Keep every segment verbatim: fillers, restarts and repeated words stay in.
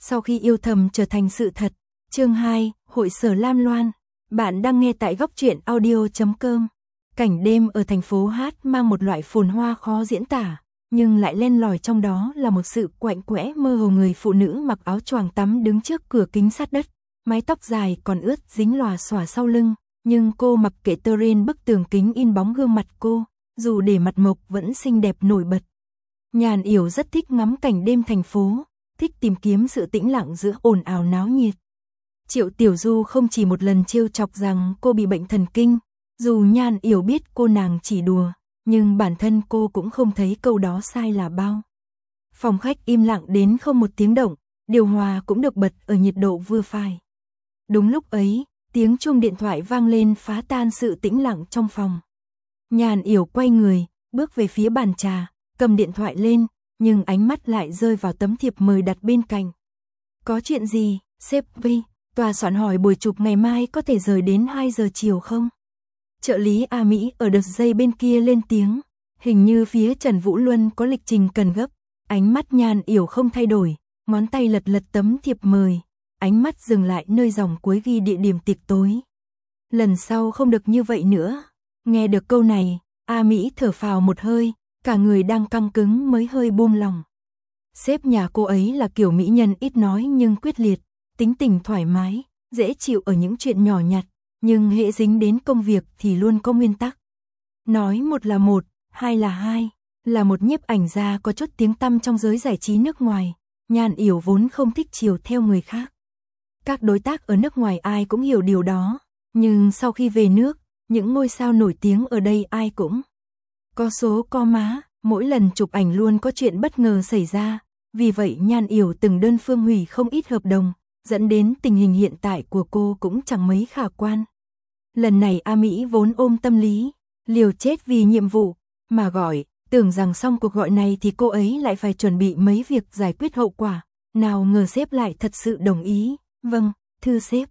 Sau khi yêu thầm trở thành sự thật. Chương hai, Hội sở Lam Loan. Bạn đang nghe tại góc truyện audio chấm com. Cảnh đêm ở thành phố Hát mang một loại phồn hoa khó diễn tả, nhưng lại len lỏi trong đó là một sự quạnh quẽ mơ hồ. Người phụ nữ mặc áo choàng tắm đứng trước cửa kính sát đất, mái tóc dài còn ướt dính lòa xòa sau lưng, nhưng cô mặc kệ tơ trên bức tường kính in bóng gương mặt cô, dù để mặt mộc vẫn xinh đẹp nổi bật. Nhàn Yểu rất thích ngắm cảnh đêm thành phố, thích tìm kiếm sự tĩnh lặng giữa ồn ào náo nhiệt. Triệu Tiểu Du không chỉ một lần trêu chọc rằng cô bị bệnh thần kinh, dù Nhàn Yểu biết cô nàng chỉ đùa, nhưng bản thân cô cũng không thấy câu đó sai là bao. Phòng khách im lặng đến không một tiếng động, điều hòa cũng được bật ở nhiệt độ vừa phải. Đúng lúc ấy, tiếng chuông điện thoại vang lên phá tan sự tĩnh lặng trong phòng. Nhàn Yểu quay người, bước về phía bàn trà, cầm điện thoại lên, nhưng ánh mắt lại rơi vào tấm thiệp mời đặt bên cạnh. Có chuyện gì, sếp Vi? Tòa soạn hỏi buổi chụp ngày mai có thể rời đến hai giờ chiều không? Trợ lý A Mỹ ở đợt dây bên kia lên tiếng, hình như phía Trần Vũ Luân có lịch trình cần gấp. Ánh mắt Nhàn Yểu không thay đổi, ngón tay lật lật tấm thiệp mời, ánh mắt dừng lại nơi dòng cuối ghi địa điểm tiệc tối. Lần sau không được như vậy nữa. Nghe được câu này, A Mỹ thở phào một hơi, cả người đang căng cứng mới hơi buông lòng. Sếp nhà cô ấy là kiểu mỹ nhân ít nói nhưng quyết liệt, tính tình thoải mái, dễ chịu ở những chuyện nhỏ nhặt, nhưng hễ dính đến công việc thì luôn có nguyên tắc. Nói một là một, hai là hai, là một nhiếp ảnh gia có chút tiếng tăm trong giới giải trí nước ngoài, Nhàn Yểu vốn không thích chiều theo người khác. Các đối tác ở nước ngoài ai cũng hiểu điều đó, nhưng sau khi về nước, những ngôi sao nổi tiếng ở đây ai cũng có số có má, mỗi lần chụp ảnh luôn có chuyện bất ngờ xảy ra, vì vậy Nhàn Yểu từng đơn phương hủy không ít hợp đồng, dẫn đến tình hình hiện tại của cô cũng chẳng mấy khả quan. Lần này A Mỹ vốn ôm tâm lý, liều chết vì nhiệm vụ, mà gọi, tưởng rằng xong cuộc gọi này thì cô ấy lại phải chuẩn bị mấy việc giải quyết hậu quả, nào ngờ sếp lại thật sự đồng ý. Vâng, thưa sếp.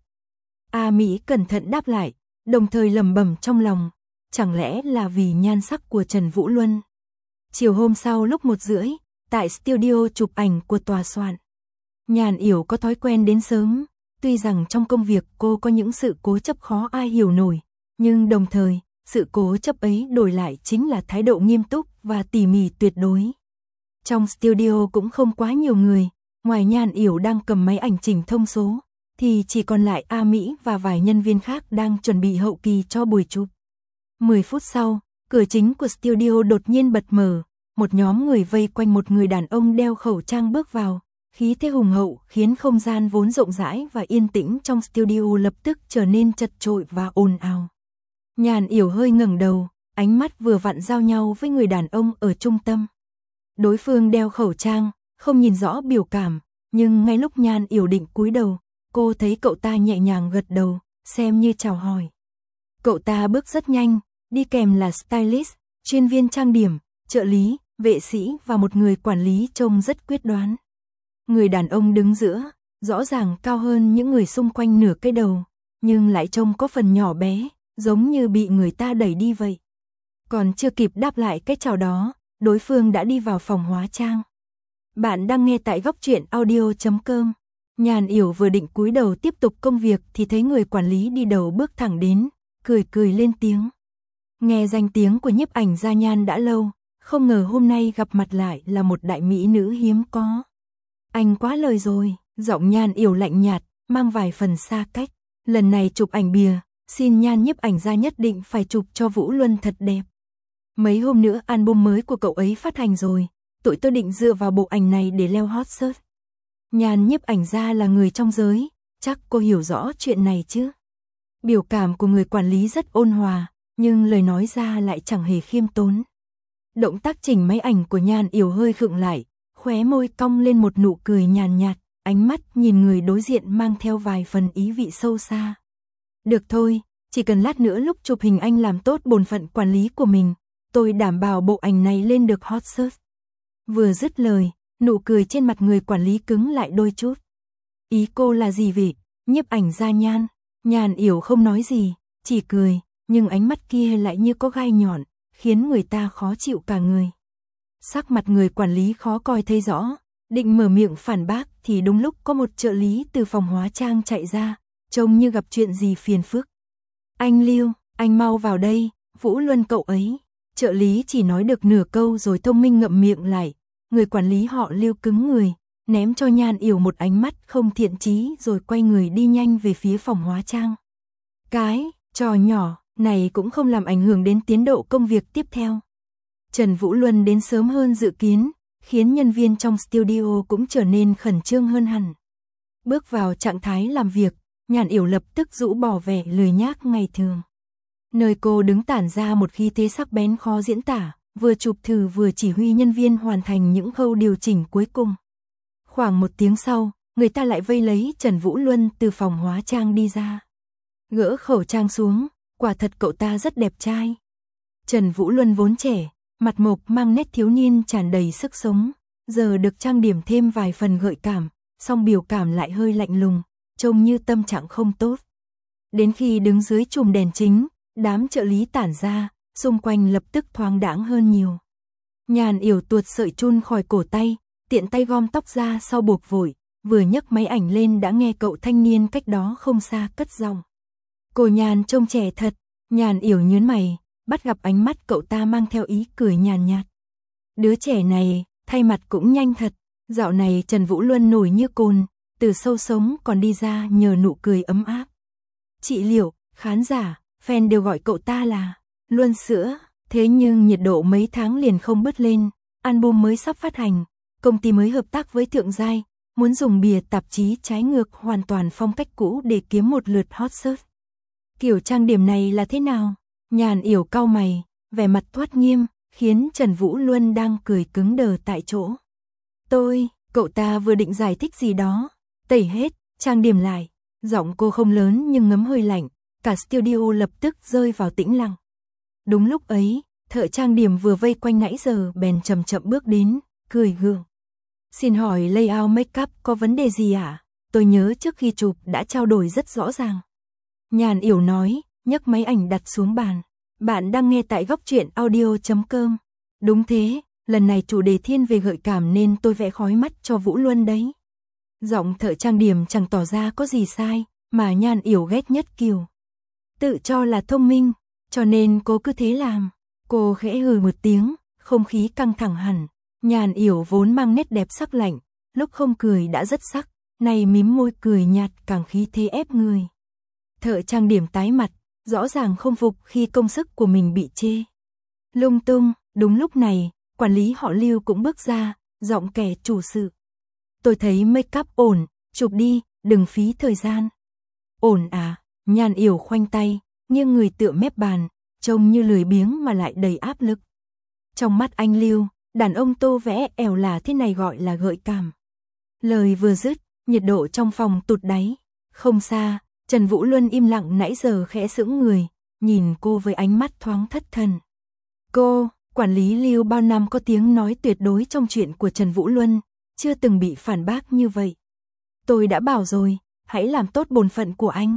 A Mỹ cẩn thận đáp lại, đồng thời lẩm bẩm trong lòng, chẳng lẽ là vì nhan sắc của Trần Vũ Luân. Chiều hôm sau lúc một rưỡi, tại studio chụp ảnh của tòa soạn. Nhàn Yểu có thói quen đến sớm, tuy rằng trong công việc cô có những sự cố chấp khó ai hiểu nổi, nhưng đồng thời, sự cố chấp ấy đổi lại chính là thái độ nghiêm túc và tỉ mỉ tuyệt đối. Trong studio cũng không quá nhiều người, ngoài Nhàn Yểu đang cầm máy ảnh chỉnh thông số, thì chỉ còn lại A Mỹ và vài nhân viên khác đang chuẩn bị hậu kỳ cho buổi chụp. mười phút sau, cửa chính của studio đột nhiên bật mở, một nhóm người vây quanh một người đàn ông đeo khẩu trang bước vào, khí thế hùng hậu khiến không gian vốn rộng rãi và yên tĩnh trong studio lập tức trở nên chật chội và ồn ào. Nhàn Yểu hơi ngẩng đầu, ánh mắt vừa vặn giao nhau với người đàn ông ở trung tâm. Đối phương đeo khẩu trang, không nhìn rõ biểu cảm, nhưng ngay lúc Nhàn Yểu định cúi đầu, cô thấy cậu ta nhẹ nhàng gật đầu, xem như chào hỏi. Cậu ta bước rất nhanh, đi kèm là stylist, chuyên viên trang điểm, trợ lý, vệ sĩ và một người quản lý trông rất quyết đoán. Người đàn ông đứng giữa, rõ ràng cao hơn những người xung quanh nửa cái đầu, nhưng lại trông có phần nhỏ bé, giống như bị người ta đẩy đi vậy. Còn chưa kịp đáp lại cái chào đó, đối phương đã đi vào phòng hóa trang. Bạn đang nghe tại góc truyện audio chấm com. Nhàn Yểu vừa định cúi đầu tiếp tục công việc thì thấy người quản lý đi đầu bước thẳng đến, cười cười lên tiếng. Nghe danh tiếng của nhiếp ảnh gia Nhan đã lâu, không ngờ hôm nay gặp mặt lại là một đại mỹ nữ hiếm có. Anh quá lời rồi, giọng Nhan Yểu lạnh nhạt, mang vài phần xa cách. Lần này chụp ảnh bìa, xin Nhan nhiếp ảnh gia nhất định phải chụp cho Vũ Luân thật đẹp. Mấy hôm nữa album mới của cậu ấy phát hành rồi, tụi tôi định dựa vào bộ ảnh này để leo hot search. Nhan nhiếp ảnh gia là người trong giới, chắc cô hiểu rõ chuyện này chứ. Biểu cảm của người quản lý rất ôn hòa, nhưng lời nói ra lại chẳng hề khiêm tốn. Động tác chỉnh máy ảnh của Nhàn Yểu hơi khựng lại, khóe môi cong lên một nụ cười nhàn nhạt, ánh mắt nhìn người đối diện mang theo vài phần ý vị sâu xa. Được thôi, chỉ cần lát nữa lúc chụp hình anh làm tốt bổn phận quản lý của mình, tôi đảm bảo bộ ảnh này lên được hot search. Vừa dứt lời, nụ cười trên mặt người quản lý cứng lại đôi chút. Ý cô là gì vậy? Nhiếp ảnh gia Nhan. Nhàn Yểu không nói gì, chỉ cười, nhưng ánh mắt kia lại như có gai nhọn, khiến người ta khó chịu cả người. Sắc mặt người quản lý khó coi thấy rõ, Định mở miệng phản bác thì đúng lúc có một trợ lý từ phòng hóa trang chạy ra, trông như gặp chuyện gì phiền phức. Anh Lưu, anh mau vào đây, Vũ Luân cậu ấy. Trợ lý chỉ nói được nửa câu rồi thông minh ngậm miệng lại, người quản lý họ Lưu cứng người, ném cho Nhan Yểu một ánh mắt không thiện chí rồi quay người đi nhanh về phía phòng hóa trang. Cái trò nhỏ này cũng không làm ảnh hưởng đến tiến độ công việc tiếp theo. Trần Vũ Luân đến sớm hơn dự kiến, khiến nhân viên trong studio cũng trở nên khẩn trương hơn hẳn. Bước vào trạng thái làm việc, Nhan Yểu lập tức rũ bỏ vẻ lười nhác ngày thường. Nơi cô đứng tản ra một khí thế sắc bén khó diễn tả, vừa chụp thử vừa chỉ huy nhân viên hoàn thành những khâu điều chỉnh cuối cùng. Khoảng một tiếng sau, người ta lại vây lấy Trần Vũ Luân từ phòng hóa trang đi ra. Gỡ khẩu trang xuống, quả thật cậu ta rất đẹp trai. Trần Vũ Luân vốn trẻ, mặt mộc mang nét thiếu niên tràn đầy sức sống, giờ được trang điểm thêm vài phần gợi cảm, song biểu cảm lại hơi lạnh lùng, trông như tâm trạng không tốt. Đến khi đứng dưới chùm đèn chính, đám trợ lý tản ra, xung quanh lập tức thoáng đãng hơn nhiều. Nhan Yểu tuột sợi chun khỏi cổ tay, tiện tay gom tóc ra sau buộc vội, vừa nhấc máy ảnh lên đã nghe cậu thanh niên cách đó không xa cất giọng. Cô Nhan trông trẻ thật. Nhan Yểu nhướng mày, bắt gặp ánh mắt cậu ta mang theo ý cười nhàn nhạt. Đứa trẻ này, thay mặt cũng nhanh thật. Dạo này Trần Vũ Luân nổi như cồn, từ sâu sống còn đi ra nhờ nụ cười ấm áp. Chị Liệu, khán giả, fan đều gọi cậu ta là Luân sữa. Thế nhưng nhiệt độ mấy tháng liền không bớt lên. Album mới sắp phát hành, công ty mới hợp tác với Thượng Giai, muốn dùng bìa tạp chí trái ngược hoàn toàn phong cách cũ để kiếm một lượt hot search. Kiểu trang điểm này là thế nào? Nhan Yểu cau mày, vẻ mặt thoát nghiêm, khiến Trần Vũ Luân đang cười cứng đờ tại chỗ. Tôi, cậu ta vừa định giải thích gì đó, tẩy hết, trang điểm lại. Giọng cô không lớn nhưng ngấm hơi lạnh, cả studio lập tức rơi vào tĩnh lặng. Đúng lúc ấy, thợ trang điểm vừa vây quanh nãy giờ bèn chậm chậm bước đến, cười gượng. Xin hỏi layout make up có vấn đề gì ạ? À? Tôi nhớ trước khi chụp đã trao đổi rất rõ ràng. Nhan Yểu nói, nhấc máy ảnh đặt xuống bàn. Bạn đang nghe tại góc truyện audio chấm com. Đúng thế, lần này chủ đề thiên về gợi cảm nên tôi vẽ khói mắt cho Vũ Luân đấy. Giọng thợ trang điểm chẳng tỏ ra có gì sai, mà Nhan Yểu ghét nhất kiểu tự cho là thông minh, cho nên cô cứ thế làm. Cô khẽ hừ một tiếng, không khí căng thẳng hẳn. Nhan Yểu vốn mang nét đẹp sắc lạnh, lúc không cười đã rất sắc, nay mím môi cười nhạt càng khí thế ép người. Thợ trang điểm tái mặt, rõ ràng không phục khi công sức của mình bị chê. Lung tung, đúng lúc này, quản lý họ Lưu cũng bước ra, giọng kẻ chủ sự. Tôi thấy make up ổn, chụp đi, đừng phí thời gian. Ổn à? Nhan Yểu khoanh tay, nghiêng người tựa mép bàn, trông như lười biếng mà lại đầy áp lực. Trong mắt anh Lưu, đàn ông tô vẽ ẻo là thế này gọi là gợi cảm. Lời vừa dứt, nhiệt độ trong phòng tụt đáy. Không xa, Trần Vũ Luân im lặng nãy giờ khẽ sững người, nhìn cô với ánh mắt thoáng thất thần. Cô, quản lý Lưu bao năm có tiếng nói tuyệt đối trong chuyện của Trần Vũ Luân, chưa từng bị phản bác như vậy. Tôi đã bảo rồi, hãy làm tốt bổn phận của anh.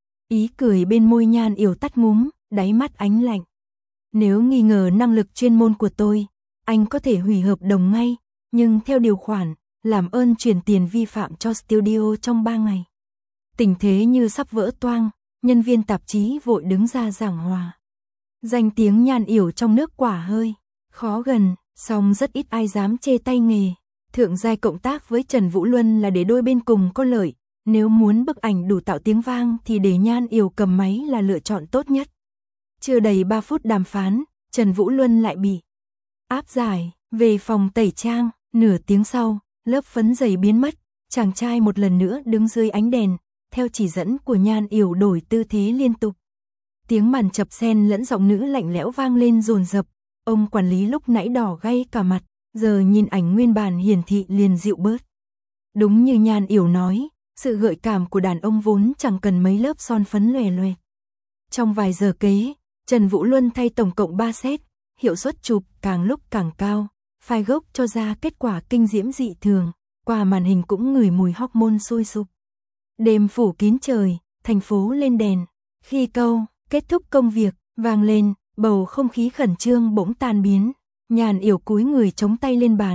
Ý cười bên môi Nhan Yểu tắt ngúm, đáy mắt ánh lạnh. Nếu nghi ngờ năng lực chuyên môn của tôi, anh có thể hủy hợp đồng ngay, nhưng theo điều khoản, làm ơn chuyển tiền vi phạm cho studio trong ba ngày. Tình thế như sắp vỡ toang, nhân viên tạp chí vội đứng ra giảng hòa. Danh tiếng Nhan Yểu trong nước quả hơi khó gần, song rất ít ai dám chê tay nghề. Thượng Giai cộng tác với Trần Vũ Luân là để đôi bên cùng có lợi, nếu muốn bức ảnh đủ tạo tiếng vang thì để Nhan Yểu cầm máy là lựa chọn tốt nhất. Chưa đầy ba phút đàm phán, Trần Vũ Luân lại bị áp giải về phòng tẩy trang. Nửa tiếng sau, lớp phấn dày biến mất, chàng trai một lần nữa đứng dưới ánh đèn, theo chỉ dẫn của Nhan Yểu đổi tư thế liên tục. Tiếng màn chập sen lẫn giọng nữ lạnh lẽo vang lên dồn dập. Ông quản lý lúc nãy đỏ gay cả mặt, giờ nhìn ảnh nguyên bản hiển thị liền dịu bớt. Đúng như Nhan Yểu nói, sự gợi cảm của đàn ông vốn chẳng cần mấy lớp son phấn lòe loẹt. Trong vài giờ kế, Trần Vũ Luân thay tổng cộng ba set, hiệu suất chụp càng lúc càng cao, file gốc cho ra kết quả kinh diễm dị thường, qua màn hình cũng ngửi mùi hormone sôi sục. Đêm phủ kín trời, thành phố lên đèn, khi câu kết thúc công việc vang lên, bầu không khí khẩn trương bỗng tan biến. Nhan Yểu cúi người chống tay lên bàn,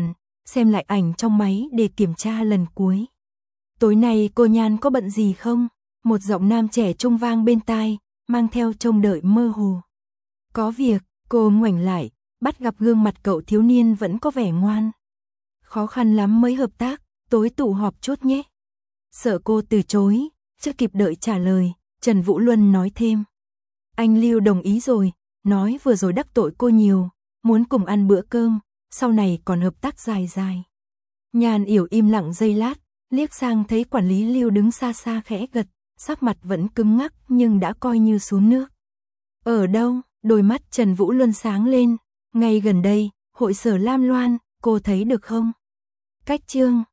xem lại ảnh trong máy để kiểm tra lần cuối. Tối nay cô Nhan có bận gì không? Một giọng nam trẻ trung vang bên tai, mang theo trông đợi mơ hồ. Có việc, cô ngoảnh lại, bắt gặp gương mặt cậu thiếu niên vẫn có vẻ ngoan. Khó khăn lắm mới hợp tác, tối tụ họp chút nhé. Sợ cô từ chối, chưa kịp đợi trả lời, Trần Vũ Luân nói thêm. Anh Lưu đồng ý rồi, nói vừa rồi đắc tội cô nhiều, muốn cùng ăn bữa cơm, sau này còn hợp tác dài dài. Nhan Yểu im lặng giây lát, liếc sang thấy quản lý Lưu đứng xa xa khẽ gật, sắc mặt vẫn cứng ngắc nhưng đã coi như xuống nước. Ở đâu? Đôi mắt Trần Vũ Luân sáng lên, ngay gần đây, hội sở Lam Loan, cô thấy được không? Cách Trương,